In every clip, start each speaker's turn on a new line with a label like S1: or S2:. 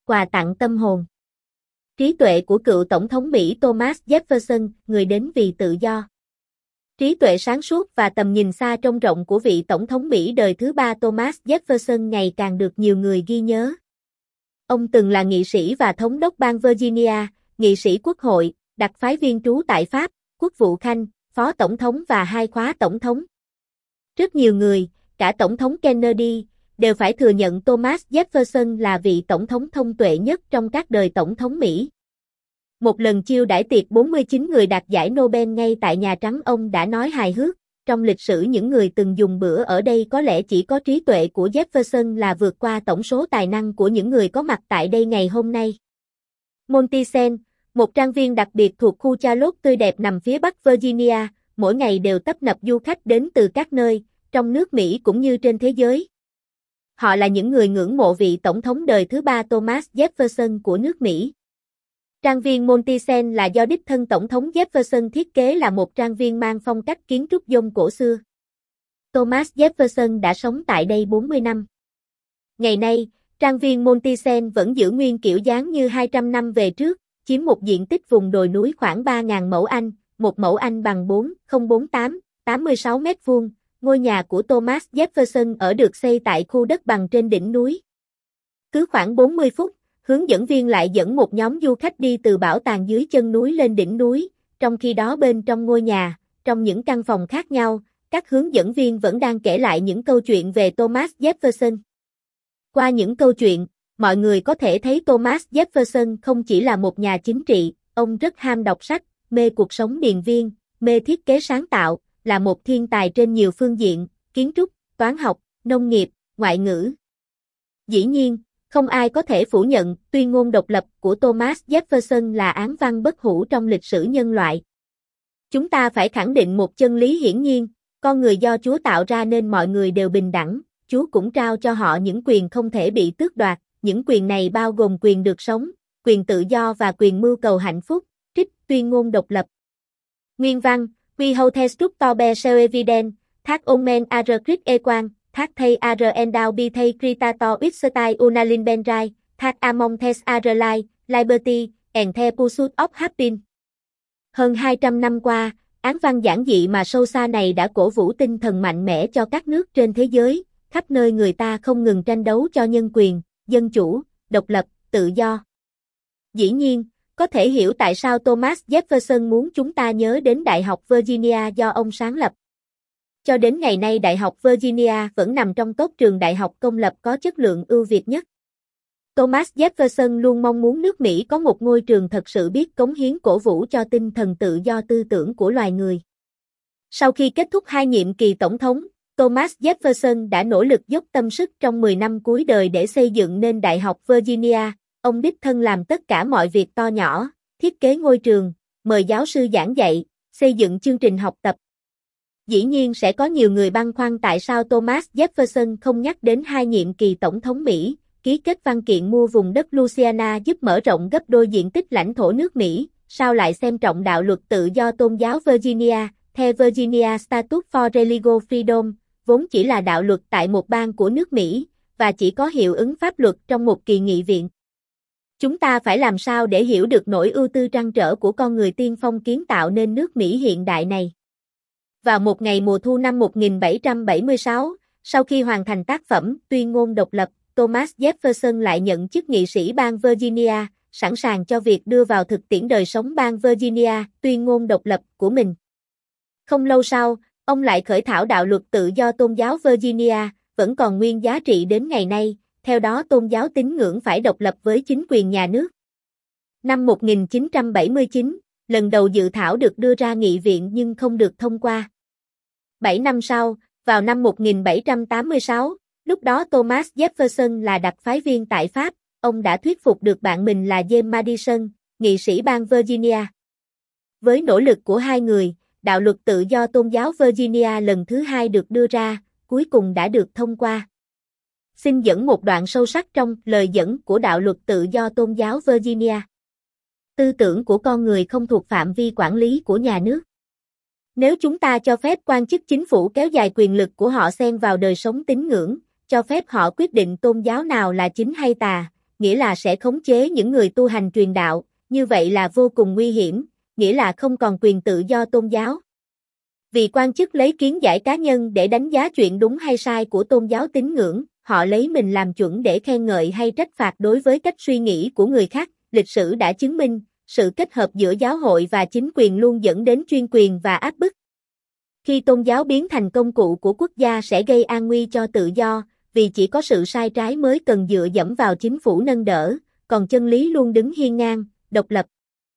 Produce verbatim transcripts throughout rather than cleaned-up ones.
S1: quà tặng tâm hồn. Trí tuệ của cựu Tổng thống Mỹ Thomas Jefferson, người đến vì tự do. Trí tuệ sáng suốt và tầm nhìn xa trông rộng của vị Tổng thống Mỹ đời thứ ba Thomas Jefferson ngày càng được nhiều người ghi nhớ. Ông từng là nghị sĩ và thống đốc bang Virginia, nghị sĩ quốc hội, đặc phái viên trú tại Pháp, quốc vụ khanh, phó tổng thống và hai khóa tổng thống. Rất nhiều người, cả Tổng thống Kennedy, đều phải thừa nhận Thomas Jefferson là vị tổng thống thông tuệ nhất trong các đời tổng thống Mỹ. Một lần chiêu đãi tiệc bốn mươi chín người đạt giải Nobel ngay tại Nhà Trắng, ông đã nói hài hước, trong lịch sử những người từng dùng bữa ở đây có lẽ chỉ có trí tuệ của Jefferson là vượt qua tổng số tài năng của những người có mặt tại đây ngày hôm nay. Montecen, một trang viên đặc biệt thuộc khu Charlotte tươi đẹp nằm phía bắc Virginia, mỗi ngày đều tấp nập du khách đến từ các nơi, trong nước Mỹ cũng như trên thế giới. Họ là những người ngưỡng mộ vị tổng thống đời thứ ba Thomas Jefferson của nước Mỹ. Trang viên Montecen là do đích thân Tổng thống Jefferson thiết kế, là một trang viên mang phong cách kiến trúc dông cổ xưa. Thomas Jefferson đã sống tại đây bốn mươi năm. Ngày nay, trang viên Montecen vẫn giữ nguyên kiểu dáng như hai trăm năm về trước, chiếm một diện tích vùng đồi núi khoảng ba nghìn mẫu Anh, một mẫu Anh bằng bốn phẩy không bốn tám, tám mươi sáu mét vuông. Ngôi nhà của Thomas Jefferson ở được xây tại khu đất bằng trên đỉnh núi. Cứ khoảng bốn mươi phút, hướng dẫn viên lại dẫn một nhóm du khách đi từ bảo tàng dưới chân núi lên đỉnh núi, trong khi đó bên trong ngôi nhà, trong những căn phòng khác nhau, các hướng dẫn viên vẫn đang kể lại những câu chuyện về Thomas Jefferson. Qua những câu chuyện, mọi người có thể thấy Thomas Jefferson không chỉ là một nhà chính trị, ông rất ham đọc sách, mê cuộc sống điền viên, mê thiết kế sáng tạo, là một thiên tài trên nhiều phương diện, kiến trúc, toán học, nông nghiệp, ngoại ngữ. Dĩ nhiên, không ai có thể phủ nhận tuyên ngôn độc lập của Thomas Jefferson là án văn bất hủ trong lịch sử nhân loại. Chúng ta phải khẳng định một chân lý hiển nhiên, con người do Chúa tạo ra nên mọi người đều bình đẳng, Chúa cũng trao cho họ những quyền không thể bị tước đoạt, những quyền này bao gồm quyền được sống, quyền tự do và quyền mưu cầu hạnh phúc, trích tuyên ngôn độc lập. Nguyên văn, We hold to be self-evident, thác omen ar crit e quang, thác thay ar endao bi thay critato ipstai unalin benrai, thác among thes ar lai, liberty, and the pursuit of happiness. Hơn hai trăm năm qua, án văn giản dị mà sâu xa này đã cổ vũ tinh thần mạnh mẽ cho các nước trên thế giới, khắp nơi người ta không ngừng tranh đấu cho nhân quyền, dân chủ, độc lập, tự do. Dĩ nhiên, có thể hiểu tại sao Thomas Jefferson muốn chúng ta nhớ đến Đại học Virginia do ông sáng lập. Cho đến ngày nay Đại học Virginia vẫn nằm trong top trường đại học công lập có chất lượng ưu việt nhất. Thomas Jefferson luôn mong muốn nước Mỹ có một ngôi trường thật sự biết cống hiến cổ vũ cho tinh thần tự do tư tưởng của loài người. Sau khi kết thúc hai nhiệm kỳ tổng thống, Thomas Jefferson đã nỗ lực dốc tâm sức trong mười năm cuối đời để xây dựng nên Đại học Virginia. Ông đích thân làm tất cả mọi việc to nhỏ, thiết kế ngôi trường, mời giáo sư giảng dạy, xây dựng chương trình học tập. Dĩ nhiên sẽ có nhiều người băn khoăn tại sao Thomas Jefferson không nhắc đến hai nhiệm kỳ tổng thống Mỹ, ký kết văn kiện mua vùng đất Louisiana giúp mở rộng gấp đôi diện tích lãnh thổ nước Mỹ, sao lại xem trọng đạo luật tự do tôn giáo Virginia, theo Virginia Statute for Religious Freedom, vốn chỉ là đạo luật tại một bang của nước Mỹ, và chỉ có hiệu ứng pháp luật trong một kỳ nghị viện. Chúng ta phải làm sao để hiểu được nỗi ưu tư trăn trở của con người tiên phong kiến tạo nên nước Mỹ hiện đại này. Vào một ngày mùa thu năm một nghìn bảy trăm bảy mươi sáu, sau khi hoàn thành tác phẩm Tuyên ngôn độc lập, Thomas Jefferson lại nhận chức nghị sĩ bang Virginia, sẵn sàng cho việc đưa vào thực tiễn đời sống bang Virginia, tuyên ngôn độc lập của mình. Không lâu sau, ông lại khởi thảo đạo luật tự do tôn giáo Virginia, vẫn còn nguyên giá trị đến ngày nay. Theo đó tôn giáo tín ngưỡng phải độc lập với chính quyền nhà nước. Năm một nghìn chín trăm bảy mươi chín, lần đầu dự thảo được đưa ra nghị viện nhưng không được thông qua. Bảy năm sau, vào năm một nghìn bảy trăm tám mươi sáu, lúc đó Thomas Jefferson là đặc phái viên tại Pháp, ông đã thuyết phục được bạn mình là James Madison, nghị sĩ bang Virginia. Với nỗ lực của hai người, đạo luật tự do tôn giáo Virginia lần thứ hai được đưa ra, cuối cùng đã được thông qua. Xin dẫn một đoạn sâu sắc trong lời dẫn của đạo luật tự do tôn giáo Virginia. Tư tưởng của con người không thuộc phạm vi quản lý của nhà nước. Nếu chúng ta cho phép quan chức chính phủ kéo dài quyền lực của họ xen vào đời sống tín ngưỡng, cho phép họ quyết định tôn giáo nào là chính hay tà, nghĩa là sẽ khống chế những người tu hành truyền đạo, như vậy là vô cùng nguy hiểm, nghĩa là không còn quyền tự do tôn giáo. Vì quan chức lấy kiến giải cá nhân để đánh giá chuyện đúng hay sai của tôn giáo tín ngưỡng, họ lấy mình làm chuẩn để khen ngợi hay trách phạt đối với cách suy nghĩ của người khác. Lịch sử đã chứng minh, sự kết hợp giữa giáo hội và chính quyền luôn dẫn đến chuyên quyền và áp bức. Khi tôn giáo biến thành công cụ của quốc gia sẽ gây an nguy cho tự do, vì chỉ có sự sai trái mới cần dựa dẫm vào chính phủ nâng đỡ, còn chân lý luôn đứng hiên ngang, độc lập.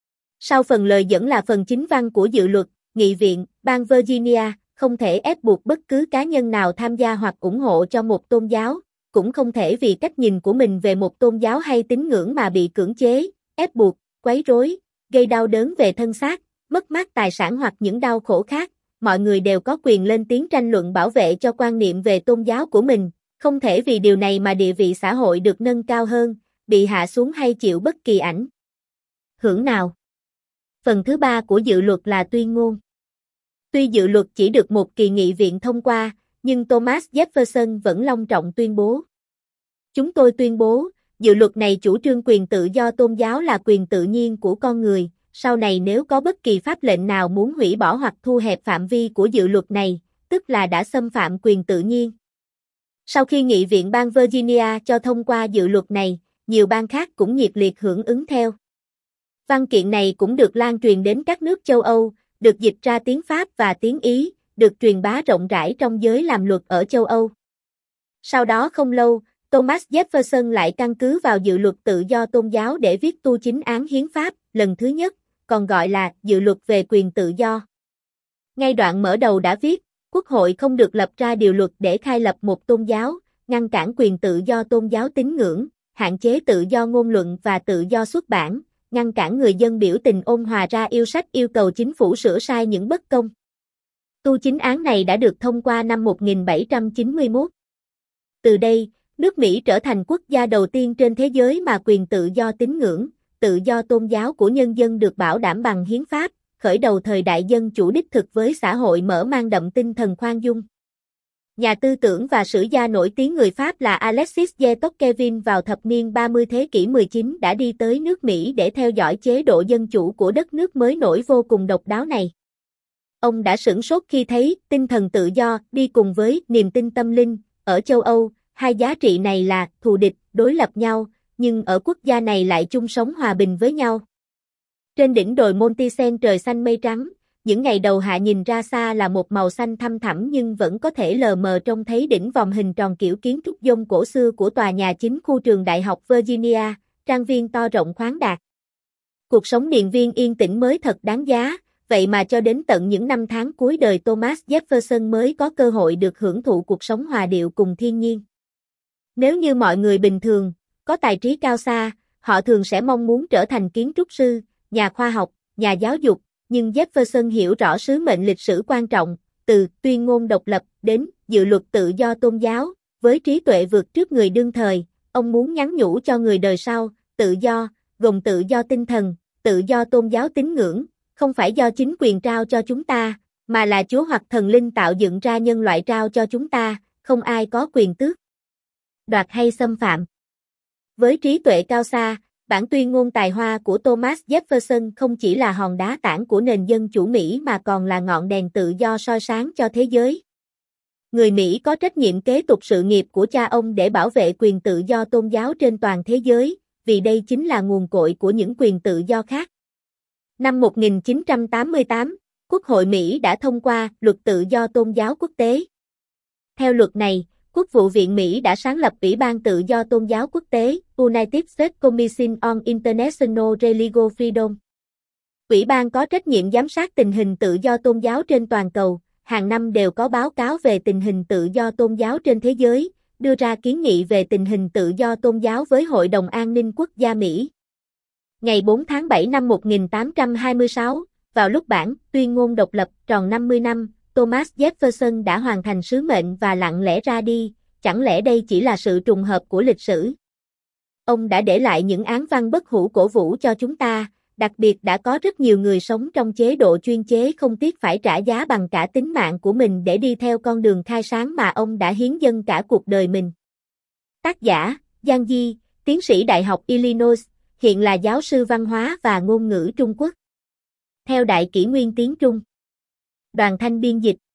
S1: Sau phần lời dẫn là phần chính văn của dự luật. Nghị viện, bang Virginia, không thể ép buộc bất cứ cá nhân nào tham gia hoặc ủng hộ cho một tôn giáo, cũng không thể vì cách nhìn của mình về một tôn giáo hay tín ngưỡng mà bị cưỡng chế, ép buộc, quấy rối, gây đau đớn về thân xác, mất mát tài sản hoặc những đau khổ khác. Mọi người đều có quyền lên tiếng tranh luận bảo vệ cho quan niệm về tôn giáo của mình, không thể vì điều này mà địa vị xã hội được nâng cao hơn, bị hạ xuống hay chịu bất kỳ ảnh hưởng nào. Phần thứ ba của dự luật là tuyên ngôn. Tuy dự luật chỉ được một kỳ nghị viện thông qua, nhưng Thomas Jefferson vẫn long trọng tuyên bố. Chúng tôi tuyên bố, dự luật này chủ trương quyền tự do tôn giáo là quyền tự nhiên của con người. Sau này nếu có bất kỳ pháp lệnh nào muốn hủy bỏ hoặc thu hẹp phạm vi của dự luật này, tức là đã xâm phạm quyền tự nhiên. Sau khi nghị viện bang Virginia cho thông qua dự luật này, nhiều bang khác cũng nhiệt liệt hưởng ứng theo. Văn kiện này cũng được lan truyền đến các nước châu Âu, được dịch ra tiếng Pháp và tiếng Ý, được truyền bá rộng rãi trong giới làm luật ở châu Âu. Sau đó không lâu, Thomas Jefferson lại căn cứ vào dự luật tự do tôn giáo để viết tu chính án hiến pháp, lần thứ nhất, còn gọi là dự luật về quyền tự do. Ngay đoạn mở đầu đã viết, Quốc hội không được lập ra điều luật để khai lập một tôn giáo, ngăn cản quyền tự do tôn giáo tín ngưỡng, hạn chế tự do ngôn luận và tự do xuất bản, ngăn cản người dân biểu tình ôn hòa ra yêu sách yêu cầu chính phủ sửa sai những bất công. Tu chính án này đã được thông qua năm một nghìn bảy trăm chín mươi mốt. Từ đây, nước Mỹ trở thành quốc gia đầu tiên trên thế giới mà quyền tự do tín ngưỡng, tự do tôn giáo của nhân dân được bảo đảm bằng hiến pháp, khởi đầu thời đại dân chủ đích thực với xã hội mở mang đậm tinh thần khoan dung. Nhà tư tưởng và sử gia nổi tiếng người Pháp là Alexis de Tocqueville vào thập niên ba mươi thế kỷ mười chín đã đi tới nước Mỹ để theo dõi chế độ dân chủ của đất nước mới nổi vô cùng độc đáo này. Ông đã sửng sốt khi thấy tinh thần tự do đi cùng với niềm tin tâm linh. Ở châu Âu, hai giá trị này là thù địch, đối lập nhau, nhưng ở quốc gia này lại chung sống hòa bình với nhau. Trên đỉnh đồi Monte-Sen trời xanh mây trắng, những ngày đầu hạ nhìn ra xa là một màu xanh thăm thẳm nhưng vẫn có thể lờ mờ trông thấy đỉnh vòm hình tròn kiểu kiến trúc dông cổ xưa của tòa nhà chính khu trường Đại học Virginia, trang viên to rộng khoáng đạt. Cuộc sống điền viên yên tĩnh mới thật đáng giá, vậy mà cho đến tận những năm tháng cuối đời Thomas Jefferson mới có cơ hội được hưởng thụ cuộc sống hòa điệu cùng thiên nhiên. Nếu như mọi người bình thường, có tài trí cao xa, họ thường sẽ mong muốn trở thành kiến trúc sư, nhà khoa học, nhà giáo dục, nhưng Jefferson hiểu rõ sứ mệnh lịch sử quan trọng, từ tuyên ngôn độc lập đến dự luật tự do tôn giáo, với trí tuệ vượt trước người đương thời, ông muốn nhắn nhủ cho người đời sau, tự do, gồm tự do tinh thần, tự do tôn giáo tín ngưỡng, không phải do chính quyền trao cho chúng ta, mà là Chúa hoặc thần linh tạo dựng ra nhân loại trao cho chúng ta, không ai có quyền tước đoạt hay xâm phạm. Với trí tuệ cao xa, bản tuyên ngôn tài hoa của Thomas Jefferson không chỉ là hòn đá tảng của nền dân chủ Mỹ mà còn là ngọn đèn tự do soi sáng cho thế giới. Người Mỹ có trách nhiệm kế tục sự nghiệp của cha ông để bảo vệ quyền tự do tôn giáo trên toàn thế giới, vì đây chính là nguồn cội của những quyền tự do khác. Năm một nghìn chín trăm tám mươi tám, Quốc hội Mỹ đã thông qua Luật Tự do Tôn giáo Quốc tế. Theo luật này, Quốc vụ viện Mỹ đã sáng lập Ủy ban Tự do Tôn giáo Quốc tế, United States Commission on International Religious Freedom. Ủy ban có trách nhiệm giám sát tình hình tự do tôn giáo trên toàn cầu, hàng năm đều có báo cáo về tình hình tự do tôn giáo trên thế giới, đưa ra kiến nghị về tình hình tự do tôn giáo với Hội đồng An ninh Quốc gia Mỹ. Ngày bốn tháng bảy năm một nghìn tám trăm hai mươi sáu, vào lúc bản tuyên ngôn độc lập tròn năm mươi năm, Thomas Jefferson đã hoàn thành sứ mệnh và lặng lẽ ra đi, chẳng lẽ đây chỉ là sự trùng hợp của lịch sử? Ông đã để lại những án văn bất hủ cổ vũ cho chúng ta, đặc biệt đã có rất nhiều người sống trong chế độ chuyên chế không tiếc phải trả giá bằng cả tính mạng của mình để đi theo con đường khai sáng mà ông đã hiến dâng cả cuộc đời mình. Tác giả, Giang Di, tiến sĩ Đại học Illinois, hiện là giáo sư văn hóa và ngôn ngữ Trung Quốc. Theo Đại kỷ nguyên tiếng Trung. Đoàn Thanh biên dịch.